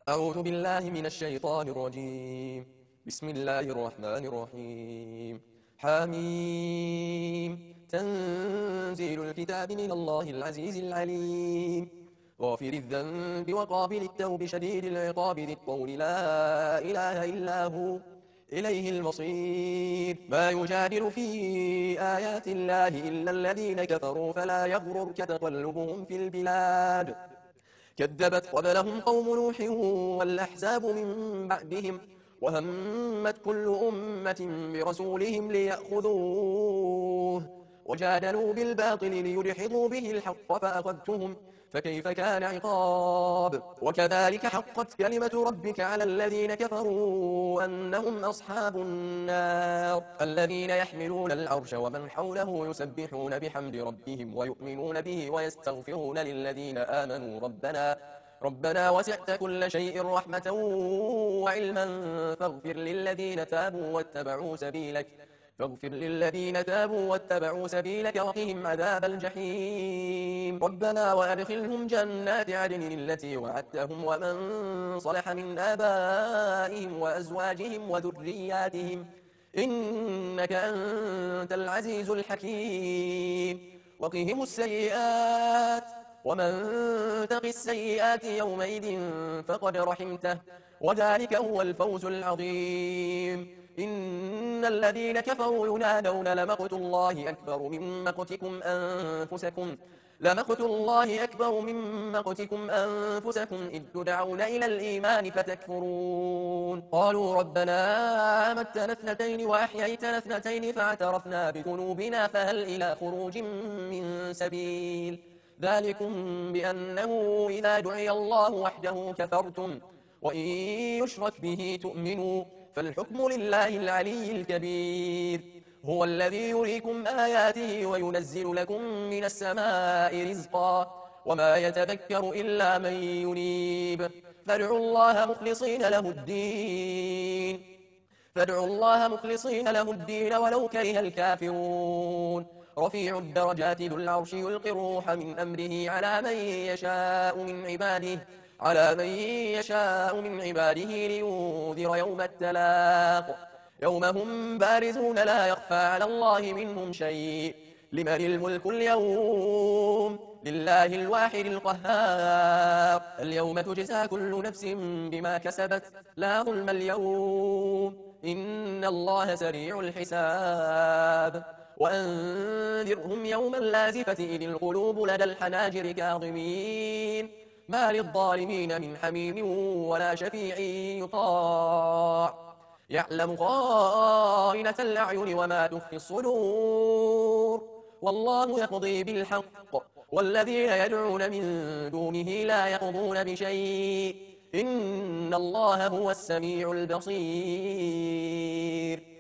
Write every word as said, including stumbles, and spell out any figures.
أعوذ بالله من الشيطان الرجيم. بسم الله الرحمن الرحيم. حميم. تنزيل الكتاب من الله العزيز العليم. غافر الذنب وقابل التوب شديد العقاب ذي الطول لا إله إلا هو إليه المصير. ما يجادل في آيات الله إلا الذين كفروا فلا يغررك تقلبهم في البلاد. كذبت قبلهم قوم نوح والأحزاب من بعدهم وهمت كل أمة برسولهم ليأخذوه وجادلوا بالباطل ليدحضوا به الحق فأخذتهم فكيف كان عقاب. وكذلك حقت كلمة ربك على الذين كفروا أنهم أصحاب النار الذين يحملون العرش ومن حوله يسبحون بحمد ربهم ويؤمنون به ويستغفرون للذين آمنوا ربنا ربنا وسعت كل شيء رحمة وعلما فاغفر للذين تابوا واتبعوا سبيلك فاغفر للذين تابوا واتبعوا سبيلك وقهم عذاب الجحيم. ربنا وأدخلهم جنات عدن التي وعدتهم ومن صلح من آبائهم وأزواجهم وذرياتهم إنك أنت العزيز الحكيم. وقهم السيئات ومن تق السيئات يومئذ فقد رحمته وذلك هو الفوز العظيم. إن الذين كفروا ينادون لمقت الله أكبر من مقتكم أنفسكم لمقت الله أكبر من مقتكم أنفسكم إذ تدعون إلى الإيمان فتكفرون. قالوا ربنا أمتنا اثنتين وأحييتنا اثنتين فاعترفنا بذنوبنا فهل إلى خروج من سبيل. ذلكم بأنه إذا دعي الله وحده كفرتم وإن يشرك به تؤمنوا فالحكم لله العلي الكبير. هو الذي يريكم آياته وينزل لكم من السماء رزقا وما يتذكر إلا من ينيب. فادعوا الله مخلصين له الدين فادعوا الله مخلصين له الدين ولو كره الكافرون. رفيع الدرجات ذو العرش يلقي الروح من أمره على من يشاء من عباده على من يشاء من عباده لينذر يوم التلاق يوم هم بارزون لا يخفى على الله منهم شيء. لمن الملك اليوم لله الواحد القهار. اليوم تجزى كل نفس بما كسبت لا ظلم اليوم إن الله سريع الحساب. وأنذرهم يوم اللازفة إذ القلوب لدى الحناجر كاظمين ما للظالمين من حميم ولا شفيع يطاع يعلم خائنة الأعين وما تخفي الصدور. والله يقضي بالحق والذين يدعون من دونه لا يقضون بشيء إن الله هو السميع البصير.